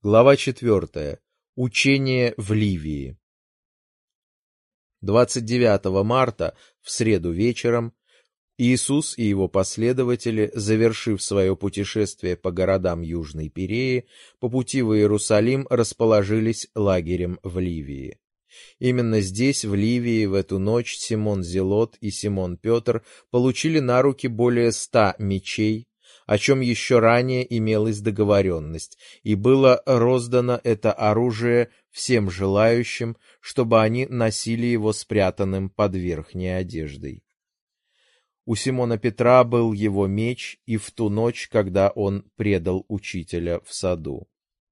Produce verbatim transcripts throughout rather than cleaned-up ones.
Глава четвертая. Учение в Ливии. двадцать девятого марта, в среду вечером, Иисус и его последователи, завершив свое путешествие по городам Южной Пиреи, по пути в Иерусалим расположились лагерем в Ливии. Именно здесь, в Ливии, в эту ночь Симон Зелот и Симон Петр получили на руки более ста мечей, о чем еще ранее имелась договоренность, и было роздано это оружие всем желающим, чтобы они носили его спрятанным под верхней одеждой. У Симона Петра был его меч и в ту ночь, когда он предал учителя в саду.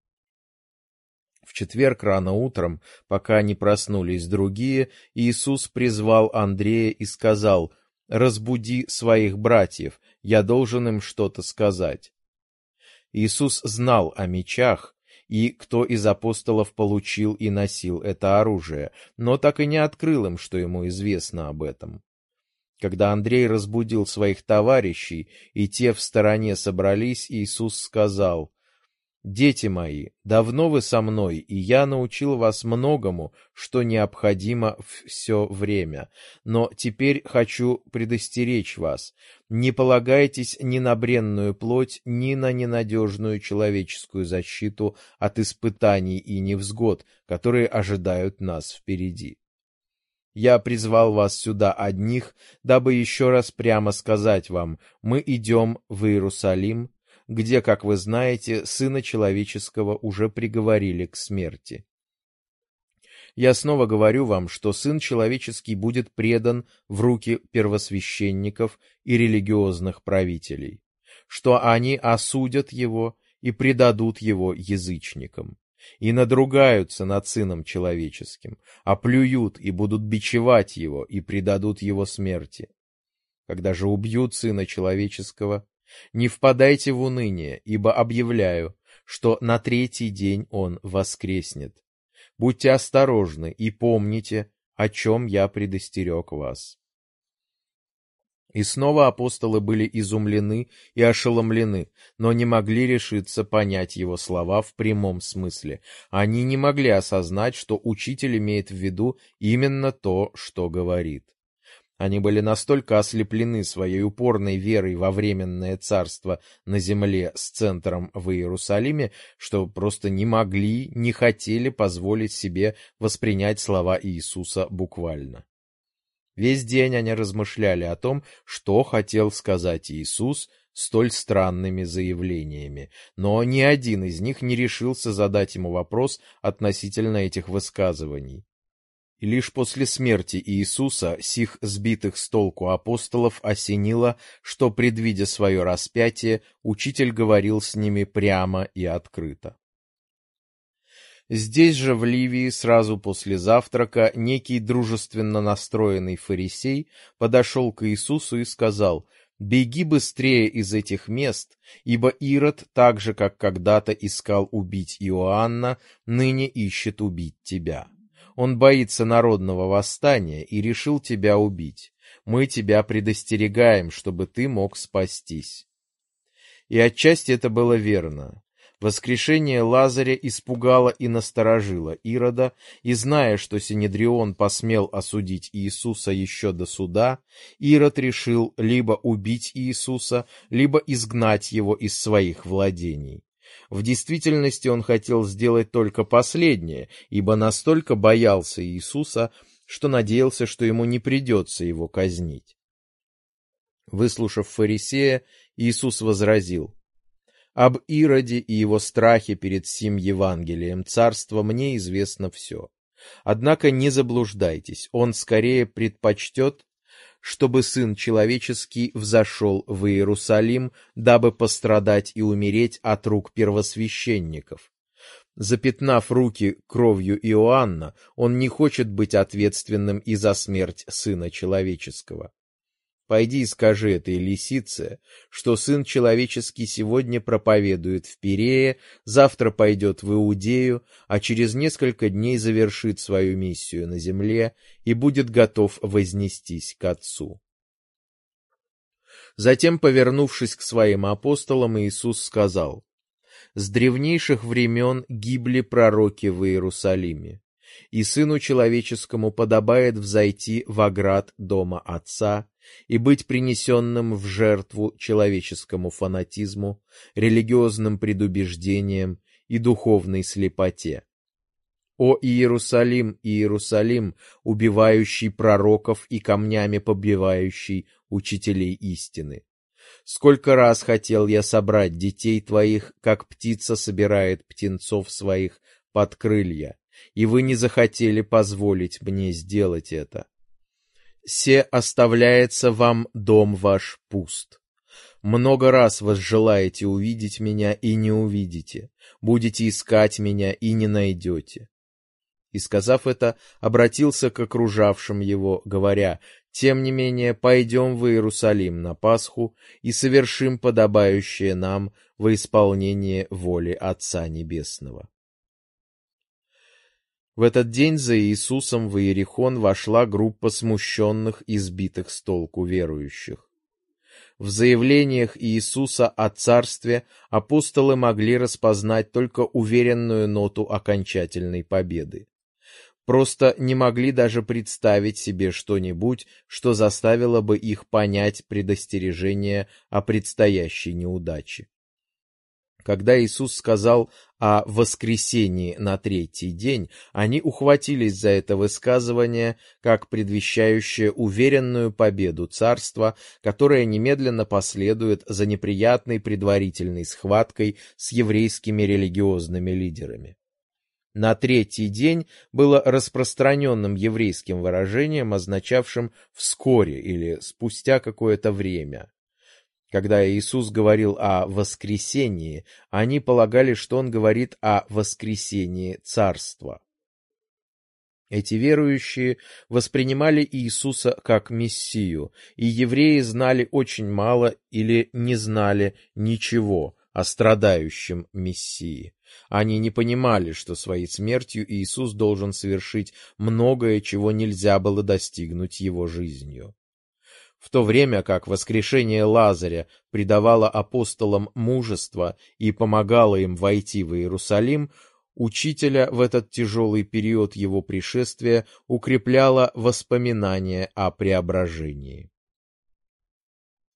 В четверг рано утром, пока не проснулись другие, Иисус призвал Андрея и сказал: «Разбуди своих братьев, я должен им что-то сказать». Иисус знал о мечах, и кто из апостолов получил и носил это оружие, но так и не открыл им, что ему известно об этом. Когда Андрей разбудил своих товарищей, и те в стороне собрались, Иисус сказал: «Дети мои, давно вы со мной, и я научил вас многому, что необходимо все время. Но теперь хочу предостеречь вас: не полагайтесь ни на бренную плоть, ни на ненадежную человеческую защиту от испытаний и невзгод, которые ожидают нас впереди. Я призвал вас сюда одних, дабы еще раз прямо сказать вам: мы идем в Иерусалим, где, как вы знаете, Сына Человеческого уже приговорили к смерти. Я снова говорю вам, что Сын Человеческий будет предан в руки первосвященников и религиозных правителей, что они осудят его и предадут его язычникам, и надругаются над Сыном Человеческим, оплюют и будут бичевать его, и предадут его смерти. Когда же убьют Сына Человеческого, не впадайте в уныние, ибо объявляю, что на третий день он воскреснет. Будьте осторожны и помните, о чем я предостерег вас». И снова апостолы были изумлены и ошеломлены, но не могли решиться понять его слова в прямом смысле. Они не могли осознать, что учитель имеет в виду именно то, что говорит. Они были настолько ослеплены своей упорной верой во временное царство на земле с центром в Иерусалиме, что просто не могли, не хотели позволить себе воспринять слова Иисуса буквально. Весь день они размышляли о том, что хотел сказать Иисус столь странными заявлениями, но ни один из них не решился задать ему вопрос относительно этих высказываний. И лишь после смерти Иисуса сих сбитых с толку апостолов осенило, что, предвидя свое распятие, учитель говорил с ними прямо и открыто. Здесь же, в Ливии, сразу после завтрака, некий дружественно настроенный фарисей подошел к Иисусу и сказал: «Беги быстрее из этих мест, ибо Ирод, так же, как когда-то искал убить Иоанна, ныне ищет убить тебя. Он боится народного восстания и решил тебя убить. Мы тебя предостерегаем, чтобы ты мог спастись». И отчасти это было верно. Воскрешение Лазаря испугало и насторожило Ирода, и, зная, что Синедрион посмел осудить Иисуса еще до суда, Ирод решил либо убить Иисуса, либо изгнать его из своих владений. В действительности он хотел сделать только последнее, ибо настолько боялся Иисуса, что надеялся, что ему не придется его казнить. Выслушав фарисея, Иисус возразил: «Об Ироде и его страхе перед сим Евангелием царства мне известно все. Однако не заблуждайтесь, он скорее предпочтет, чтобы Сын Человеческий взошел в Иерусалим, дабы пострадать и умереть от рук первосвященников. Запятнав руки кровью Иоанна, он не хочет быть ответственным и за смерть Сына Человеческого. Пойди и скажи этой лисице, что Сын Человеческий сегодня проповедует в Пирее, завтра пойдет в Иудею, а через несколько дней завершит свою миссию на земле и будет готов вознестись к Отцу». Затем, повернувшись к своим апостолам, Иисус сказал: С древнейших времен гибли пророки в Иерусалиме, и Сыну Человеческому подобает взойти в оград дома Отца и быть принесенным в жертву человеческому фанатизму, религиозным предубеждениям и духовной слепоте. О Иерусалим, Иерусалим, убивающий пророков и камнями побивающий учителей истины! Сколько раз хотел я собрать детей твоих, как птица собирает птенцов своих под крылья, и вы не захотели позволить мне сделать это. Се оставляется вам дом ваш пуст. Много раз возжелаете увидеть меня и не увидите, будете искать меня и не найдете. И, сказав это, обратился к окружавшим его, говоря: «Тем не менее, пойдем в Иерусалим на Пасху и совершим подобающее нам во исполнение воли Отца Небесного». В этот день за Иисусом в Иерихон вошла группа смущенных и сбитых с толку верующих. В заявлениях Иисуса о царстве апостолы могли распознать только уверенную ноту окончательной победы. Просто не могли даже представить себе что-нибудь, что заставило бы их понять предостережение о предстоящей неудаче. Когда Иисус сказал о воскресении на третий день, они ухватились за это высказывание как предвещающее уверенную победу царства, которая немедленно последует за неприятной предварительной схваткой с еврейскими религиозными лидерами. На третий день было распространенным еврейским выражением, означавшим «вскоре» или «спустя какое-то время». Когда Иисус говорил о воскресении, они полагали, что Он говорит о воскресении царства. Эти верующие воспринимали Иисуса как Мессию, и евреи знали очень мало или не знали ничего о страдающем Мессии. Они не понимали, что своей смертью Иисус должен совершить многое, чего нельзя было достигнуть его жизнью. В то время как воскрешение Лазаря придавало апостолам мужество и помогало им войти в Иерусалим, учителя в этот тяжелый период его пришествия укрепляло воспоминание о преображении.